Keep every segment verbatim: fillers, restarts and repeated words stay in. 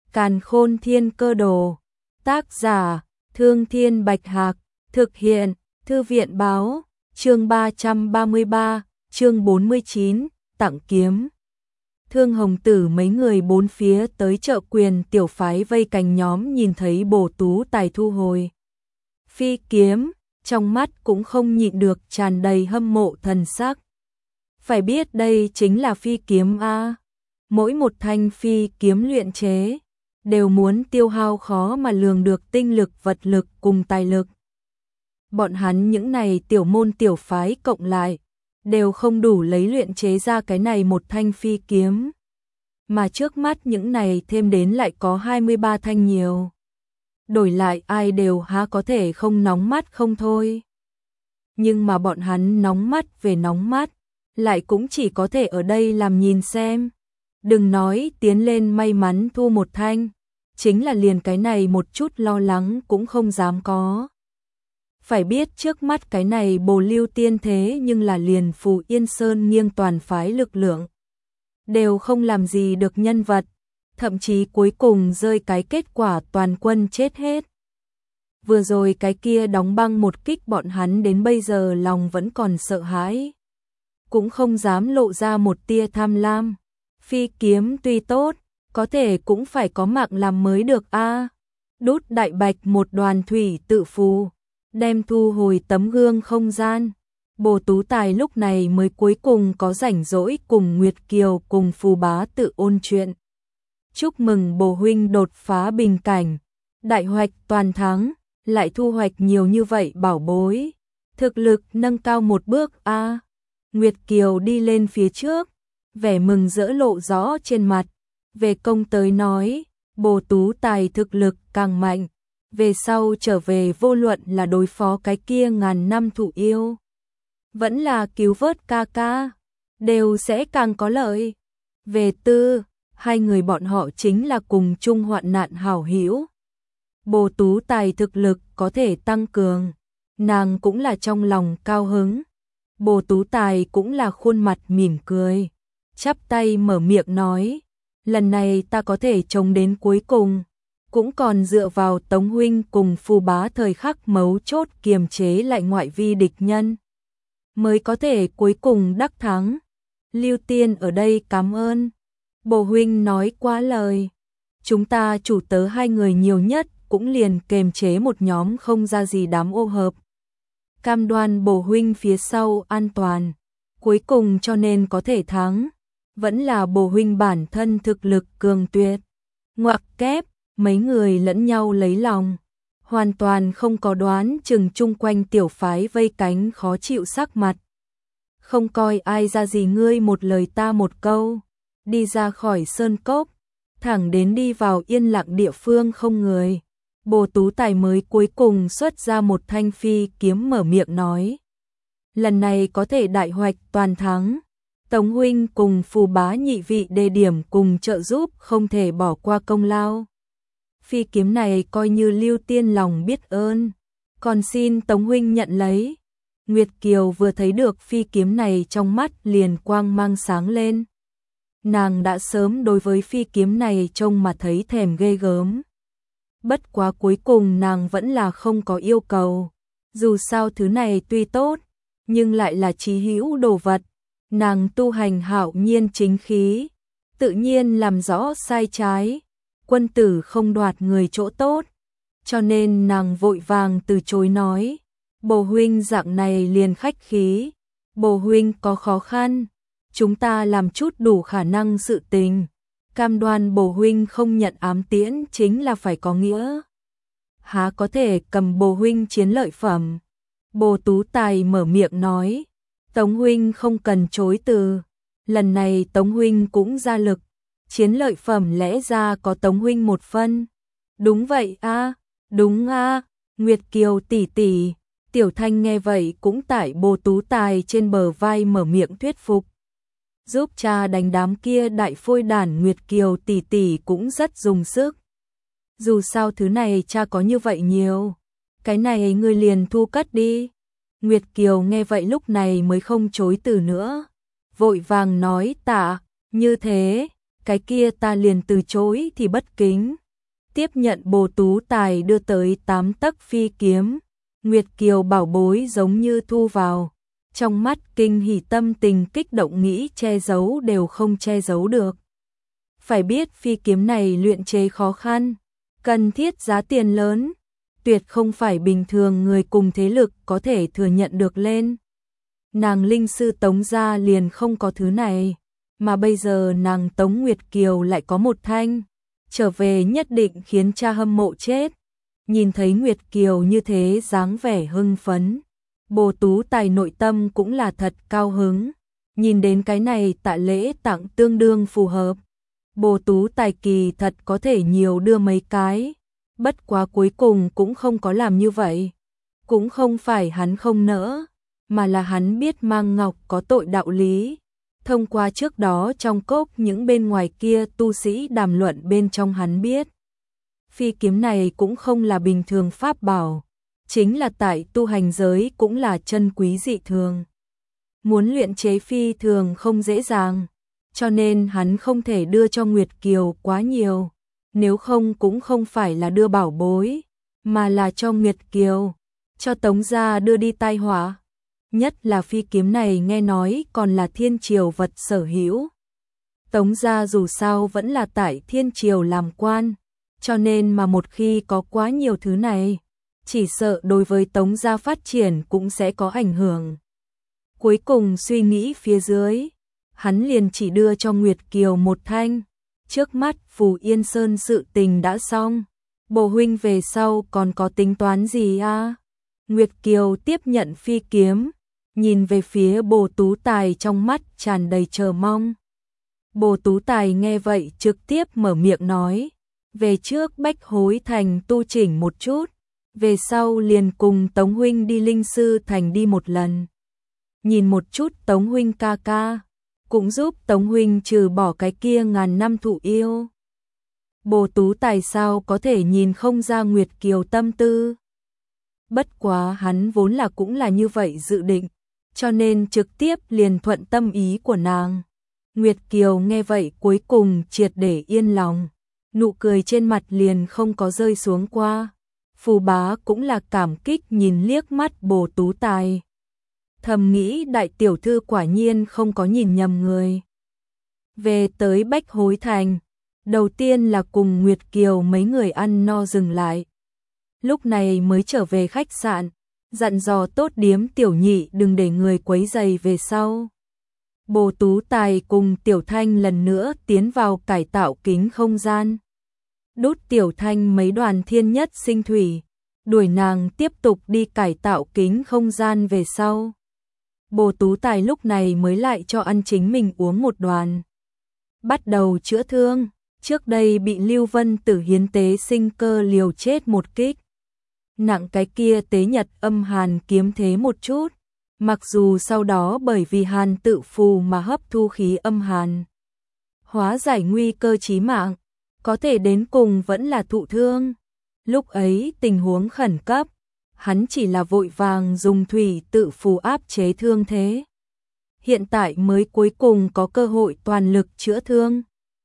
Càn Khôn Thiên Cơ Đồ. Tác giả: Thương Thiên Bạch Hạc. Thực hiện: Thư viện báo. Chương ba trăm ba mươi ba, chương bốn mươi chín, tặng kiếm. Thương Hồng Tử mấy người bốn phía tới chợ quyền tiểu phái vây cạnh nhóm nhìn thấy Bồ Tú Tài thu hồi phi kiếm, trong mắt cũng không nhịn được tràn đầy hâm mộ thần sắc. Phải biết đây chính là phi kiếm a, mỗi một thanh phi kiếm luyện chế đều muốn tiêu hao khó mà lường được tinh lực, vật lực cùng tài lực. Bọn hắn những này tiểu môn tiểu phái cộng lại đều không đủ lấy luyện chế ra cái này một thanh phi kiếm, mà trước mắt những này thêm đến lại có hai mươi ba thanh nhiều. Đổi lại ai đều há có thể không nóng mắt không thôi. Nhưng mà bọn hắn nóng mắt về nóng mắt, lại cũng chỉ có thể ở đây làm nhìn xem. Đừng nói tiến lên may mắn thu một thanh, chính là liền cái này một chút lo lắng cũng không dám có. Phải biết trước mắt cái này Bồ Lưu Tiên thế nhưng là liền Phù Yên Sơn nghiêng toàn phái lực lượng đều không làm gì được nhân vật, thậm chí cuối cùng rơi cái kết quả toàn quân chết hết. Vừa rồi cái kia đóng băng một kích bọn hắn đến bây giờ lòng vẫn còn sợ hãi, cũng không dám lộ ra một tia tham lam. Phi kiếm tuy tốt, có thể cũng phải có mạng làm mới được a. Đút đại bạch một đoàn thủy tự phù, đem thu hồi tấm gương không gian. Bồ Tú Tài lúc này mới cuối cùng có rảnh rỗi cùng Nguyệt Kiều cùng Phù Bá tự ôn chuyện. Chúc mừng Bồ huynh đột phá bình cảnh, đại hoạch toàn thắng, lại thu hoạch nhiều như vậy bảo bối, thực lực nâng cao một bước a. Nguyệt Kiều đi lên phía trước, vẻ mừng rỡ lộ rõ trên mặt, về công tới nói, Bồ Tú Tài thực lực càng mạnh, về sau trở về vô luận là đối phó cái kia ngàn năm thủ yêu, vẫn là cứu vớt ca ca, đều sẽ càng có lợi. Về tư, hai người bọn họ chính là cùng chung hoạn nạn hảo hữu. Bồ Tú Tài thực lực có thể tăng cường, nàng cũng là trong lòng cao hứng. Bồ Tú Tài cũng là khuôn mặt mỉm cười, chắp tay mở miệng nói, lần này ta có thể chống đến cuối cùng, cũng còn dựa vào Tống huynh cùng Phù Bá thời khắc mấu chốt kiềm chế lại ngoại vi địch nhân, mới có thể cuối cùng đắc thắng. Lưu Tiên ở đây cảm ơn. Bồ huynh nói quá lời, chúng ta chủ tớ hai người nhiều nhất cũng liền kềm chế một nhóm không ra gì đám ô hợp. Cam đoan Bồ huynh phía sau an toàn, cuối cùng cho nên có thể thắng, vẫn là Bồ huynh bản thân thực lực cường tuyệt. Ngoặc kép, mấy người lẫn nhau lấy lòng, hoàn toàn không có đoán chừng chung quanh tiểu phái vây cánh khó chịu sắc mặt. Không coi ai ra gì ngươi một lời ta một câu, đi ra khỏi sơn cốc, thẳng đến đi vào yên lặng địa phương không người. Bồ Tú Tài mới cuối cùng xuất ra một thanh phi kiếm mở miệng nói, lần này có thể đại hoạch toàn thắng, Tống huynh cùng Phù Bá nhị vị đề điểm cùng trợ giúp không thể bỏ qua công lao. Phi kiếm này coi như Lưu Tiên lòng biết ơn, còn xin Tống huynh nhận lấy. Nguyệt Kiều vừa thấy được phi kiếm này trong mắt liền quang mang sáng lên. Nàng đã sớm đối với phi kiếm này trông mà thấy thèm ghê gớm. Bất quá cuối cùng nàng vẫn là không có yêu cầu. Dù sao thứ này tuy tốt, nhưng lại là chí hữu đồ vật. Nàng tu hành hạo nhiên chính khí, tự nhiên làm rõ sai trái. Quân tử không đoạt người chỗ tốt, cho nên nàng vội vàng từ chối nói, Bồ huynh dạng này liền khách khí, Bồ huynh có khó khăn, chúng ta làm chút đủ khả năng sự tình, cam đoan Bồ huynh không nhận ám tiễn chính là phải có nghĩa. Há có thể cầm Bồ huynh chiến lợi phẩm. Bồ Tú Tài mở miệng nói, Tống huynh không cần chối từ, lần này Tống huynh cũng ra lực, chiến lợi phẩm lẽ ra có Tống huynh một phân. Đúng vậy a, à, đúng a. À. Nguyệt Kiều tỷ tỷ, Tiểu Thanh nghe vậy cũng tại Bồ Tú Tài trên bờ vai mở miệng thuyết phục. Giúp cha đánh đám kia đại phôi đản. Nguyệt Kiều tỷ tỷ cũng rất dùng sức. Dù sao thứ này cha có như vậy nhiều, cái này ngươi liền thu cất đi. Nguyệt Kiều nghe vậy lúc này mới không chối từ nữa, vội vàng nói tạ, như thế, cái kia ta liền từ chối thì bất kính. Tiếp nhận Bồ Tú Tài đưa tới tám tấc phi kiếm, Nguyệt Kiều bảo bối giống như thu vào, trong mắt kinh hỉ, tâm tình kích động nghĩ che giấu đều không che giấu được. Phải biết phi kiếm này luyện chế khó khăn, cần thiết giá tiền lớn, tuyệt không phải bình thường người cùng thế lực có thể thừa nhận được lên. Nàng linh sư Tống gia liền không có thứ này, mà bây giờ nàng Tống Nguyệt Kiều lại có một thanh, trở về nhất định khiến cha hâm mộ chết. Nhìn thấy Nguyệt Kiều như thế dáng vẻ hưng phấn, Bồ Tú Tài nội tâm cũng là thật cao hứng, nhìn đến cái này tạ lễ tặng tương đương phù hợp. Bồ Tú Tài kỳ thật có thể nhiều đưa mấy cái, bất quá cuối cùng cũng không có làm như vậy. Cũng không phải hắn không nỡ, mà là hắn biết mang ngọc có tội đạo lý. Thông qua trước đó trong cốc những bên ngoài kia tu sĩ đàm luận bên trong hắn biết. Phi kiếm này cũng không là bình thường pháp bảo, chính là tại tu hành giới cũng là chân quý dị thường. Muốn luyện chế phi thường không dễ dàng, cho nên hắn không thể đưa cho Nguyệt Kiều quá nhiều, nếu không cũng không phải là đưa bảo bối, mà là cho Nguyệt Kiều, cho Tống gia đưa đi tai họa. Nhất là phi kiếm này nghe nói còn là thiên triều vật sở hữu. Tống gia dù sao vẫn là tại thiên triều làm quan, cho nên mà một khi có quá nhiều thứ này, chỉ sợ đối với Tống gia phát triển cũng sẽ có ảnh hưởng. Cuối cùng suy nghĩ phía dưới, hắn liền chỉ đưa cho Nguyệt Kiều một thanh. Trước mắt Phù Yên Sơn sự tình đã xong, Bồ huynh về sau còn có tính toán gì à? Nguyệt Kiều tiếp nhận phi kiếm, nhìn về phía Bồ Tú Tài trong mắt tràn đầy chờ mong. Bồ Tú Tài nghe vậy trực tiếp mở miệng nói, về trước Bách Hối Thành tu chỉnh một chút, về sau liền cùng Tống huynh đi Linh Sư Thành đi một lần. Nhìn một chút Tống huynh ca ca, cũng giúp Tống huynh trừ bỏ cái kia ngàn năm thụ yêu. Bồ Tú Tài sao có thể nhìn không ra Nguyệt Kiều tâm tư. Bất quá hắn vốn là cũng là như vậy dự định, cho nên trực tiếp liền thuận tâm ý của nàng. Nguyệt Kiều nghe vậy cuối cùng triệt để yên lòng, nụ cười trên mặt liền không có rơi xuống qua. Phù bá cũng là cảm kích nhìn liếc mắt Bồ Tú Tài. Thầm nghĩ đại tiểu thư quả nhiên không có nhìn nhầm người. Về tới Bách Hối Thành, đầu tiên là cùng Nguyệt Kiều mấy người ăn no dừng lại. Lúc này mới trở về khách sạn, dặn dò tốt điếm Tiểu Nhị đừng để người quấy rầy về sau. Bồ Tú Tài cùng Tiểu Thanh lần nữa tiến vào cải tạo kính không gian. Đút Tiểu Thanh mấy đoàn thiên nhất sinh thủy, đuổi nàng tiếp tục đi cải tạo kính không gian về sau. Bồ Tú Tài lúc này mới lại cho ăn chính mình uống một đoàn. Bắt đầu chữa thương, trước đây bị Lưu Vân Tử hiến tế sinh cơ liều chết một kích. Nặng cái kia tế nhật âm hàn kiếm thế một chút, mặc dù sau đó bởi vì hàn tự phù mà hấp thu khí âm hàn, hóa giải nguy cơ chí mạng, có thể đến cùng vẫn là thụ thương. Lúc ấy tình huống khẩn cấp, hắn chỉ là vội vàng dùng thủy tự phù áp chế thương thế. Hiện tại mới cuối cùng có cơ hội toàn lực chữa thương.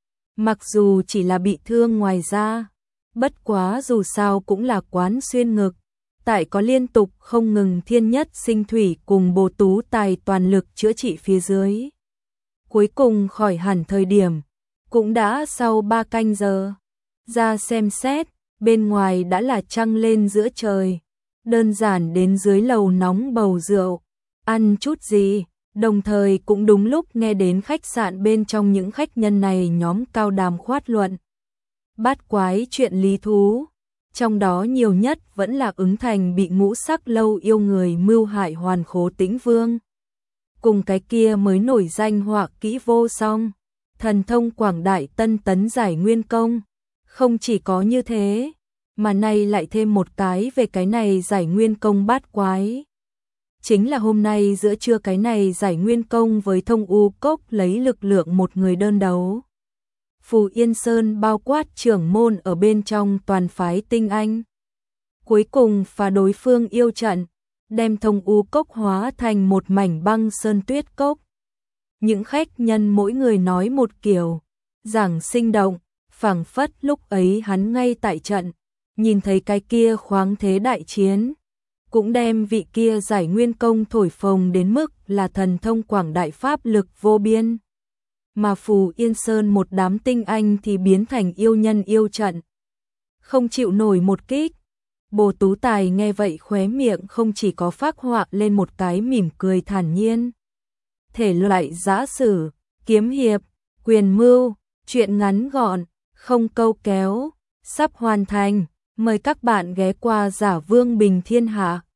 Mặc dù chỉ là bị thương ngoài da, bất quá dù sao cũng là quán xuyên ngực, tại có liên tục không ngừng thiên nhất sinh thủy cùng Bồ Tú Tài toàn lực chữa trị phía dưới. Cuối cùng khỏi hẳn thời điểm, cũng đã sau ba canh giờ. Ra xem xét, bên ngoài đã là trăng lên giữa trời. Đơn giản đến dưới lầu nóng bầu rượu, ăn chút gì, đồng thời cũng đúng lúc nghe đến khách sạn bên trong những khách nhân này nhóm cao đàm khoát luận. Bát quái chuyện lý thú, trong đó nhiều nhất vẫn là ứng thành bị ngũ sắc lâu yêu người mưu hại Hoàn Khố Tĩnh Vương. Cùng cái kia mới nổi danh họa kỹ vô song, thần thông quảng đại tân tấn giải nguyên công. Không chỉ có như thế, mà nay lại thêm một cái về cái này giải nguyên công bát quái. Chính là hôm nay giữa trưa cái này giải nguyên công với Thông U Cốc lấy lực lượng một người đơn đấu. Phù Yên Sơn bao quát trưởng môn ở bên trong toàn phái tinh anh. Cuối cùng phá đối phương yêu trận, đem Thông U Cốc hóa thành một mảnh băng sơn tuyết cốc. Những khách nhân mỗi người nói một kiểu, giảng sinh động, phảng phất lúc ấy hắn ngay tại trận, nhìn thấy cái kia khoáng thế đại chiến, cũng đem vị kia giải nguyên công thổi phồng đến mức là thần thông quảng đại pháp lực vô biên. Mà Phù Yên Sơn một đám tinh anh thì biến thành yêu nhân yêu trận, không chịu nổi một kích. Bồ Tú Tài nghe vậy khóe miệng không chỉ có phác họa lên một cái mỉm cười thản nhiên. Thể loại giã sử, kiếm hiệp, quyền mưu, truyện ngắn gọn, không câu kéo, sắp hoàn thành. Mời các bạn ghé qua Giả Vương Bình Thiên Hạ.